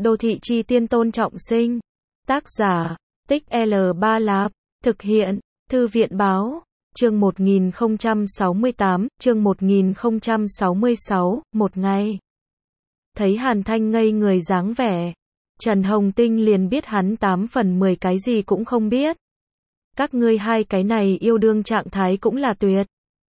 Đô thị chi tiên Tôn Trọng Sinh. Tác giả, Tích L3 Lạp. Thực hiện, Thư viện Báo. Chương 1068, chương 1066, một ngày. Thấy Hàn Thanh ngây người dáng vẻ, Trần Hồng Tinh liền biết hắn 8 phần 10 cái gì cũng không biết. Các ngươi hai cái này yêu đương trạng thái cũng là tuyệt.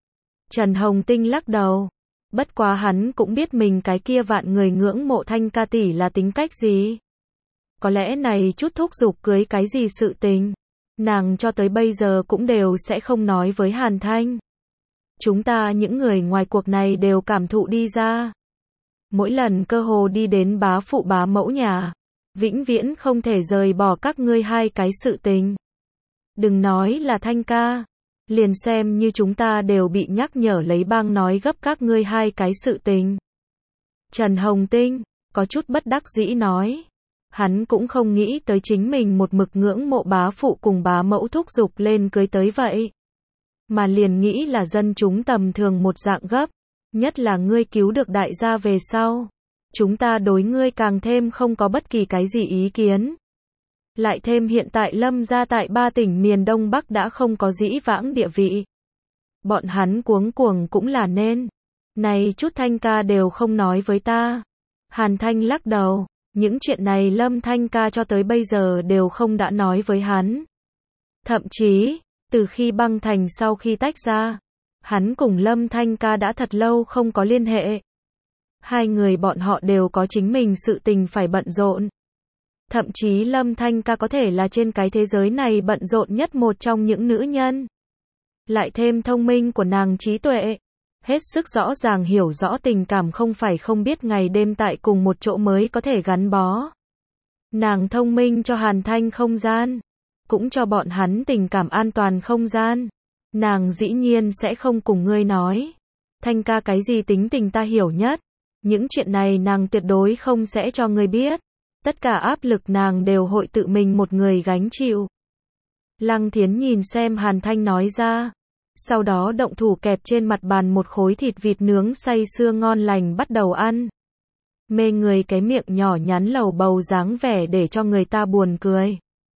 Trần Hồng Tinh lắc đầu. Bất quá hắn cũng biết mình cái kia vạn người ngưỡng mộ Thanh ca tỷ là tính cách gì. Có lẽ này chút thúc giục cưới cái gì sự tình, nàng cho tới bây giờ cũng đều sẽ không nói với Hàn Thanh. Chúng ta những người ngoài cuộc này đều cảm thụ đi ra. Mỗi lần cơ hồ đi đến bá phụ bá mẫu nhà, vĩnh viễn không thể rời bỏ các ngươi hai cái sự tình. Đừng nói là Thanh ca, liền xem như chúng ta đều bị nhắc nhở lấy bang nói gấp các ngươi hai cái sự tình. Trần Hồng Tinh có chút bất đắc dĩ nói. Hắn cũng không nghĩ tới chính mình một mực ngưỡng mộ bá phụ cùng bá mẫu thúc giục lên cưới tới vậy. Mà liền nghĩ là dân chúng tầm thường một dạng gấp. Nhất là ngươi cứu được đại gia về sau. Chúng ta đối ngươi càng thêm không có bất kỳ cái gì ý kiến. Lại thêm hiện tại Lâm gia tại 3 tỉnh miền Đông Bắc đã không có dĩ vãng địa vị. Bọn hắn cuống cuồng cũng là nên. Này chút Thanh ca đều không nói với ta. Hàn Thanh lắc đầu. Những chuyện này Lâm Thanh ca cho tới bây giờ đều không đã nói với hắn. Thậm chí, từ khi băng thành sau khi tách ra, hắn cùng Lâm Thanh ca đã thật lâu không có liên hệ. Hai người bọn họ đều có chính mình sự tình phải bận rộn. Thậm chí Lâm Thanh ca có thể là trên cái thế giới này bận rộn nhất một trong những nữ nhân. Lại thêm thông minh của nàng trí tuệ. Hết sức rõ ràng hiểu rõ tình cảm không phải không biết ngày đêm tại cùng một chỗ mới có thể gắn bó. Nàng thông minh cho Hàn Thanh không gian, cũng cho bọn hắn tình cảm an toàn không gian. Nàng dĩ nhiên sẽ không cùng ngươi nói. Thanh ca cái gì tính tình ta hiểu nhất. Những chuyện này nàng tuyệt đối không sẽ cho ngươi biết. Tất cả áp lực nàng đều hội tự mình một người gánh chịu. Lăng Thiến nhìn xem Hàn Thanh nói ra. Sau đó động thủ kẹp trên mặt bàn một khối thịt vịt nướng say sưa ngon lành bắt đầu ăn. Mê người cái miệng nhỏ nhắn lầu bầu dáng vẻ để cho người ta buồn cười.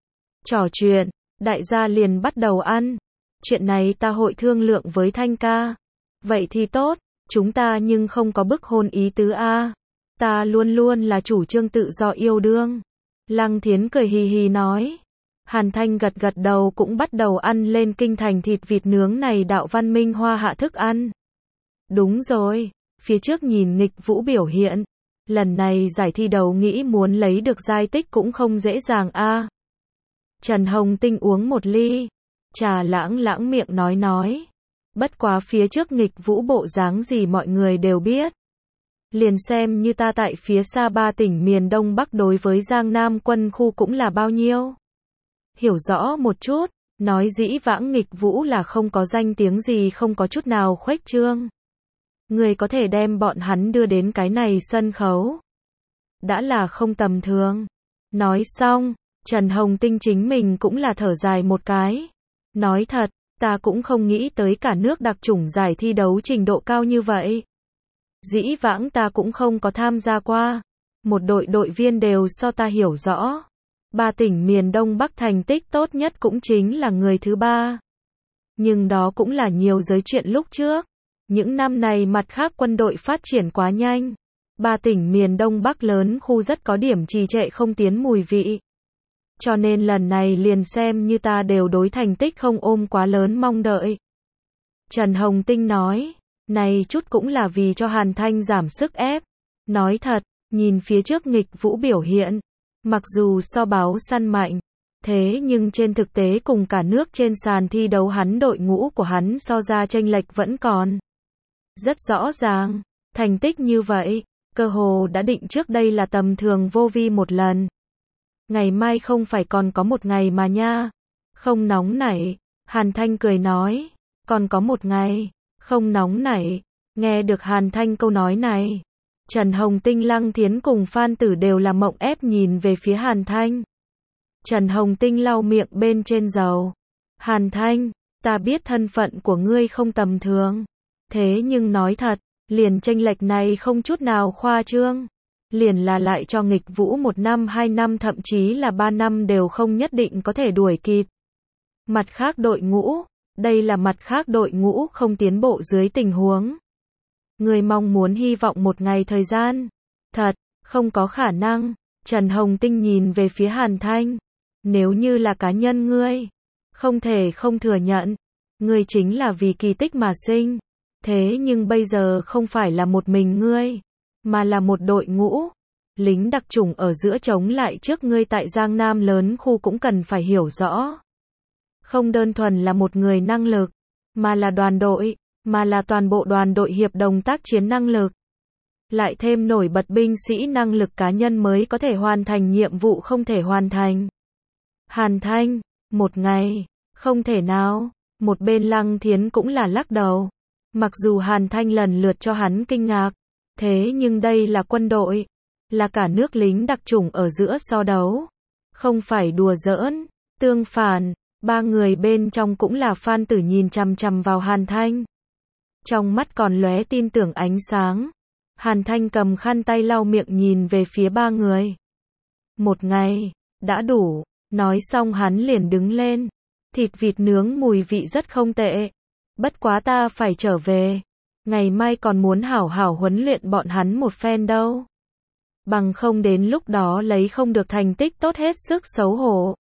Trò chuyện, đại gia liền bắt đầu ăn. Chuyện này ta hội thương lượng với Thanh ca. Vậy thì tốt, chúng ta nhưng không có bức hôn ý tứ a. Ta luôn luôn là chủ trương tự do yêu đương. Lăng Thiến cười hì hì nói. Hàn Thanh gật gật đầu cũng bắt đầu ăn lên kinh thành thịt vịt nướng này đạo văn minh hoa hạ thức ăn. Đúng rồi, phía trước nhìn nghịch vũ biểu hiện. Lần này giải thi đấu nghĩ muốn lấy được giai tích cũng không dễ dàng a. Trần Hồng Tinh uống một ly trà lãng miệng nói. Bất quá phía trước nghịch vũ bộ dáng gì mọi người đều biết. Liền xem như ta tại phía xa 3 tỉnh miền Đông Bắc đối với Giang Nam quân khu cũng là bao nhiêu. Hiểu rõ một chút, nói dĩ vãng nghịch vũ là không có danh tiếng gì không có chút nào khuếch trương. Người có thể đem bọn hắn đưa đến cái này sân khấu. Đã là không tầm thường. Nói xong, Trần Hồng Tinh chính mình cũng là thở dài một cái. Nói thật, ta cũng không nghĩ tới cả nước đặc chủng giải thi đấu trình độ cao như vậy. Dĩ vãng ta cũng không có tham gia qua. Một đội viên đều so ta hiểu rõ. 3 tỉnh miền Đông Bắc thành tích tốt nhất cũng chính là người thứ 3. Nhưng đó cũng là nhiều giới chuyện lúc trước. Những năm này mặt khác quân đội phát triển quá nhanh. 3 tỉnh miền Đông Bắc lớn khu rất có điểm trì trệ không tiến mùi vị. Cho nên lần này liền xem như ta đều đối thành tích không ôm quá lớn mong đợi. Trần Hồng Tinh nói, này chút cũng là vì cho Hàn Thanh giảm sức ép. Nói thật, nhìn phía trước nghịch vũ biểu hiện. Mặc dù so báo săn mạnh, thế nhưng trên thực tế cùng cả nước trên sàn thi đấu hắn đội ngũ của hắn so ra chênh lệch vẫn còn. Rất rõ ràng, thành tích như vậy, cơ hồ đã định trước đây là tầm thường vô vi một lần. Ngày mai không phải còn có một ngày mà nha. Không nóng nảy, Hàn Thanh cười nói, còn có một ngày, không nóng nảy. Nghe được Hàn Thanh câu nói này. Trần Hồng Tinh Lăng Thiến cùng Phan Tử đều là mộng ép nhìn về phía Hàn Thanh. Trần Hồng Tinh lau miệng bên trên dầu. Hàn Thanh, ta biết thân phận của ngươi không tầm thường. Thế nhưng nói thật, liền chênh lệch này không chút nào khoa trương. liền là lại cho nghịch vũ 1 năm 2 năm thậm chí là 3 năm đều không nhất định có thể đuổi kịp. Mặt khác đội ngũ, đây là mặt khác đội ngũ không tiến bộ dưới tình huống. Người mong muốn hy vọng một ngày thời gian. Thật, không có khả năng. Trần Hồng Tinh nhìn về phía Hàn Thanh. Nếu như là cá nhân ngươi, không thể không thừa nhận. Ngươi chính là vì kỳ tích mà sinh. Thế nhưng bây giờ không phải là một mình ngươi, mà là một đội ngũ. Lính đặc chủng ở giữa chống lại trước ngươi tại Giang Nam lớn khu cũng cần phải hiểu rõ. Không đơn thuần là một người năng lực, mà là đoàn đội, mà là toàn bộ đoàn đội hiệp đồng tác chiến năng lực. Lại thêm nổi bật binh sĩ năng lực cá nhân mới có thể hoàn thành nhiệm vụ không thể hoàn thành. Hàn Thanh, một ngày, không thể nào. Một bên Lăng Thiến cũng là lắc đầu. Mặc dù Hàn Thanh lần lượt cho hắn kinh ngạc, thế nhưng đây là quân đội, là cả nước lính đặc chủng ở giữa so đấu. Không phải đùa giỡn, tương phản, ba người bên trong cũng là Phan Tử nhìn chằm chằm vào Hàn Thanh. Trong mắt còn lóe tin tưởng ánh sáng. Hàn Thanh cầm khăn tay lau miệng nhìn về phía ba người. Một ngày, đã đủ, nói xong hắn liền đứng lên. Thịt vịt nướng mùi vị rất không tệ. Bất quá ta phải trở về. Ngày mai còn muốn hảo hảo huấn luyện bọn hắn một phen đâu. Bằng không đến lúc đó lấy không được thành tích tốt hết sức xấu hổ.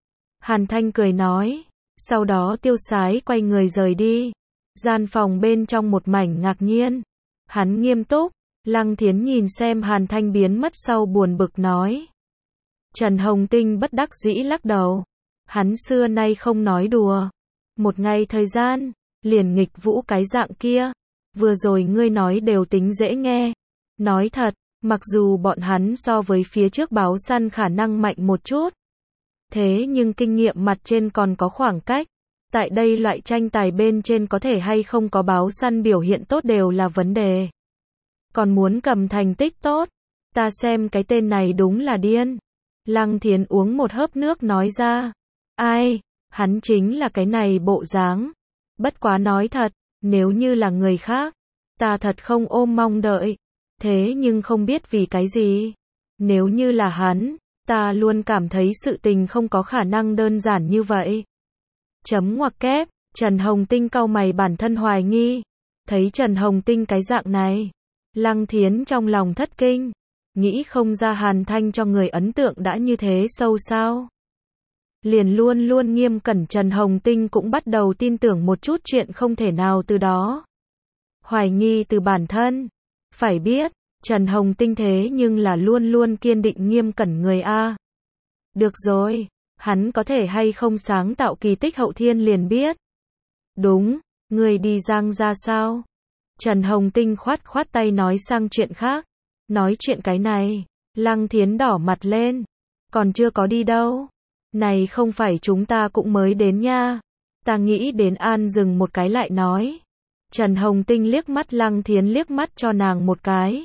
Hàn Thanh cười nói. Sau đó tiêu sái quay người rời đi. Gian phòng bên trong một mảnh ngạc nhiên. Hắn nghiêm túc. Lăng Thiến nhìn xem Hàn Thanh biến mất sau buồn bực nói. Trần Hồng Tinh bất đắc dĩ lắc đầu. Hắn xưa nay không nói đùa. Một ngày thời gian, liền nghịch vũ cái dạng kia. Vừa rồi ngươi nói đều tính dễ nghe. Nói thật, mặc dù bọn hắn so với phía trước báo săn khả năng mạnh một chút. Thế nhưng kinh nghiệm mặt trên còn có khoảng cách. Tại đây loại tranh tài bên trên có thể hay không có báo săn biểu hiện tốt đều là vấn đề. Còn muốn cầm thành tích tốt. Ta xem cái tên này đúng là điên. Lăng Thiến uống một hớp nước nói ra. Ai, hắn chính là cái này bộ dáng. Bất quá nói thật, nếu như là người khác, ta thật không ôm mong đợi. Thế nhưng không biết vì cái gì. Nếu như là hắn, ta luôn cảm thấy sự tình không có khả năng đơn giản như vậy. Chấm ngoặc kép, Trần Hồng Tinh cau mày bản thân hoài nghi. Thấy Trần Hồng Tinh cái dạng này, Lăng Thiến trong lòng thất kinh. Nghĩ không ra Hàn Thanh cho người ấn tượng đã như thế sâu sao. Liền luôn luôn nghiêm cẩn Trần Hồng Tinh cũng bắt đầu tin tưởng một chút chuyện không thể nào từ đó. Hoài nghi từ bản thân. Phải biết, Trần Hồng Tinh thế nhưng là luôn luôn kiên định nghiêm cẩn người A. Được rồi, hắn có thể hay không sáng tạo kỳ tích hậu thiên liền biết. Đúng, người đi Giang ra sao? Trần Hồng Tinh khoát khoát tay nói sang chuyện khác. Nói chuyện cái này, Lăng Thiến đỏ mặt lên. Còn chưa có đi đâu. Này không phải chúng ta cũng mới đến nha. Ta nghĩ đến An dừng một cái lại nói. Trần Hồng Tinh liếc mắt Lăng Thiến liếc mắt cho nàng một cái.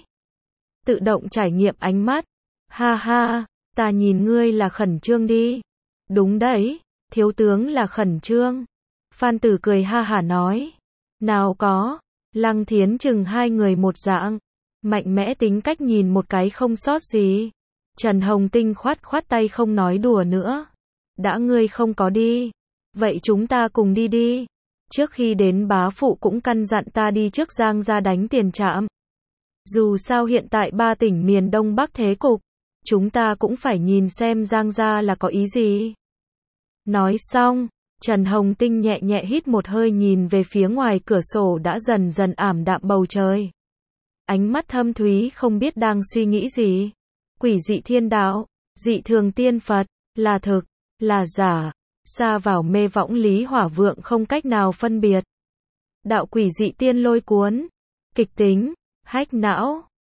Tự động trải nghiệm ánh mắt. Ha ha, ta nhìn ngươi là khẩn trương đi. Đúng đấy, thiếu tướng là khẩn trương. Phan Tử cười ha hả nói. Nào có, Lăng Thiến chừng hai người một dạng. Mạnh mẽ tính cách nhìn một cái không sót gì. Trần Hồng Tinh khoát khoát tay không nói đùa nữa. Đã ngươi không có đi. Vậy chúng ta cùng đi đi. Trước khi đến bá phụ cũng căn dặn ta đi trước Giang ra đánh tiền trạm. Dù sao hiện tại 3 tỉnh miền Đông Bắc thế cục. Chúng ta cũng phải nhìn xem Giang ra là có ý gì. Nói xong, Trần Hồng Tinh nhẹ nhẹ hít một hơi nhìn về phía ngoài cửa sổ đã dần dần ảm đạm bầu trời. Ánh mắt thâm thúy không biết đang suy nghĩ gì. Quỷ dị thiên đạo, dị thường tiên Phật, là thực, là giả, xa vào mê võng lý hỏa vượng không cách nào phân biệt. Đạo quỷ dị tiên lôi cuốn, kịch tính, hách não,